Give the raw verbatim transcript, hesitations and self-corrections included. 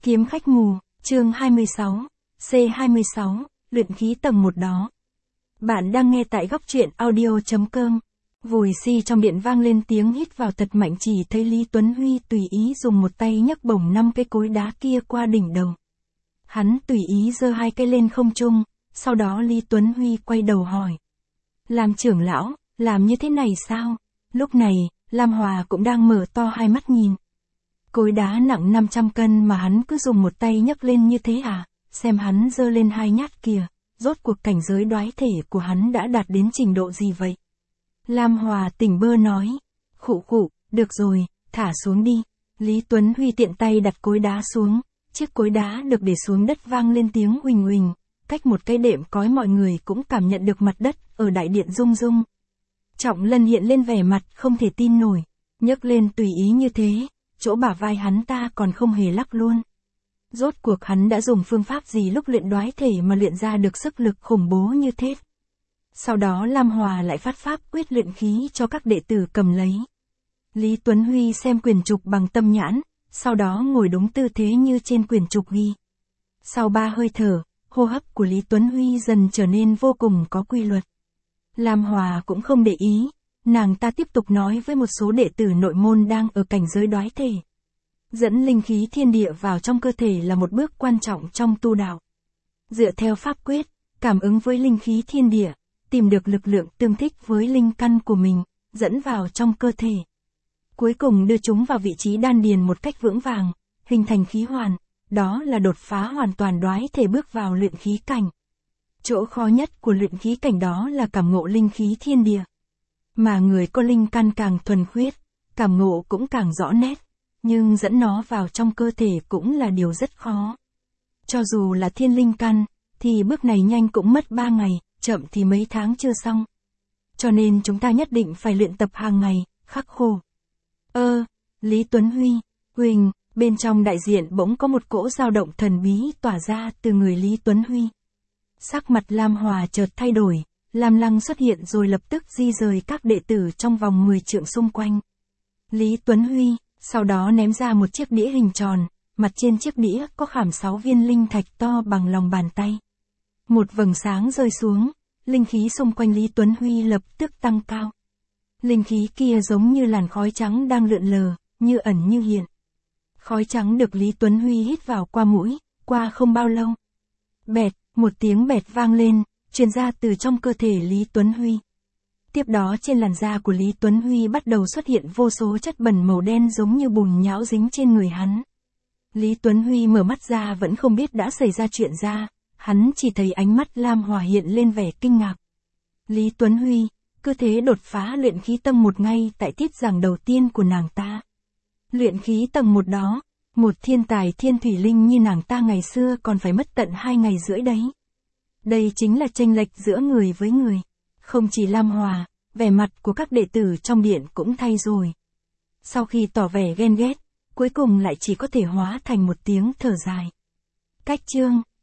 Kiếm khách mù, chương hai mươi sáu, C hai mươi sáu, luyện khí tầng một đó. Bạn đang nghe tại góc truyện audio.com. Vùi si trong điện vang lên tiếng hít vào thật mạnh, chỉ thấy Lý Tuấn Huy tùy ý dùng một tay nhấc bổng năm cái cối đá kia qua đỉnh đầu. Hắn tùy ý giơ hai cái lên không trung, sau đó Lý Tuấn Huy quay đầu hỏi. Làm trưởng lão, làm như thế này sao? Lúc này, Lam Hòa cũng đang mở to hai mắt nhìn. Cối đá nặng năm trăm cân mà hắn cứ dùng một tay nhấc lên như thế à? Xem hắn giơ lên hai nhát kìa, rốt cuộc cảnh giới đoái thể của hắn đã đạt đến trình độ gì vậy? Lam Hòa tỉnh bơ nói. Khụ khụ, được rồi, thả xuống đi. Lý Tuấn Huy tiện tay đặt cối đá xuống, chiếc cối đá được để xuống đất vang lên tiếng huỳnh huỳnh, cách một cái đệm cói mọi người cũng cảm nhận được mặt đất ở đại điện rung rung. Trọng Lân hiện lên vẻ mặt không thể tin nổi, nhấc lên tùy ý như thế, chỗ bả vai hắn ta còn không hề lắc luôn. Rốt cuộc hắn đã dùng phương pháp gì lúc luyện đoái thể mà luyện ra được sức lực khủng bố như thế? Sau đó Lam Hòa lại phát pháp quyết luyện khí cho các đệ tử cầm lấy. Lý Tuấn Huy xem quyển trục bằng tâm nhãn, sau đó ngồi đúng tư thế như trên quyển trục ghi. Sau ba hơi thở, hô hấp của Lý Tuấn Huy dần trở nên vô cùng có quy luật. Lam Hòa cũng không để ý, nàng ta tiếp tục nói với một số đệ tử nội môn đang ở cảnh giới đoái thể. Dẫn linh khí thiên địa vào trong cơ thể là một bước quan trọng trong tu đạo. Dựa theo pháp quyết, cảm ứng với linh khí thiên địa, tìm được lực lượng tương thích với linh căn của mình, dẫn vào trong cơ thể. Cuối cùng đưa chúng vào vị trí đan điền một cách vững vàng, hình thành khí hoàn, đó là đột phá hoàn toàn đoái thể bước vào luyện khí cảnh. Chỗ khó nhất của luyện khí cảnh đó là cảm ngộ linh khí thiên địa. Mà người có linh căn càng thuần khiết, cảm ngộ cũng càng rõ nét, nhưng dẫn nó vào trong cơ thể cũng là điều rất khó. Cho dù là thiên linh căn, thì bước này nhanh cũng mất ba ngày, chậm thì mấy tháng chưa xong. Cho nên chúng ta nhất định phải luyện tập hàng ngày, khắc khổ. Ơ, Lý Tuấn Huy, Huỳnh, bên trong đại diện bỗng có một cỗ dao động thần bí tỏa ra từ người Lý Tuấn Huy. Sắc mặt Lam Hòa chợt thay đổi, Lam Lăng xuất hiện rồi lập tức di rời các đệ tử trong vòng mười trượng xung quanh. Lý Tuấn Huy, sau đó ném ra một chiếc đĩa hình tròn, mặt trên chiếc đĩa có khảm sáu viên linh thạch to bằng lòng bàn tay. Một vầng sáng rơi xuống, linh khí xung quanh Lý Tuấn Huy lập tức tăng cao. Linh khí kia giống như làn khói trắng đang lượn lờ, như ẩn như hiện. Khói trắng được Lý Tuấn Huy hít vào qua mũi, qua không bao lâu. Bẹt, một tiếng bẹt vang lên, truyền ra từ trong cơ thể Lý Tuấn Huy. Tiếp đó trên làn da của Lý Tuấn Huy bắt đầu xuất hiện vô số chất bẩn màu đen giống như bùn nhão dính trên người hắn. Lý Tuấn Huy mở mắt ra vẫn không biết đã xảy ra chuyện ra, hắn chỉ thấy ánh mắt Lam Hòa hiện lên vẻ kinh ngạc. Lý Tuấn Huy, cứ thế đột phá luyện khí tầng một ngay tại tiết giảng đầu tiên của nàng ta. Luyện khí tầng một đó, một thiên tài thiên thủy linh như nàng ta ngày xưa còn phải mất tận hai ngày rưỡi đấy. Đây chính là chênh lệch giữa người với người. Không chỉ Lam Hòa, vẻ mặt của các đệ tử trong điện cũng thay rồi. Sau khi tỏ vẻ ghen ghét, cuối cùng lại chỉ có thể hóa thành một tiếng thở dài. Cách chương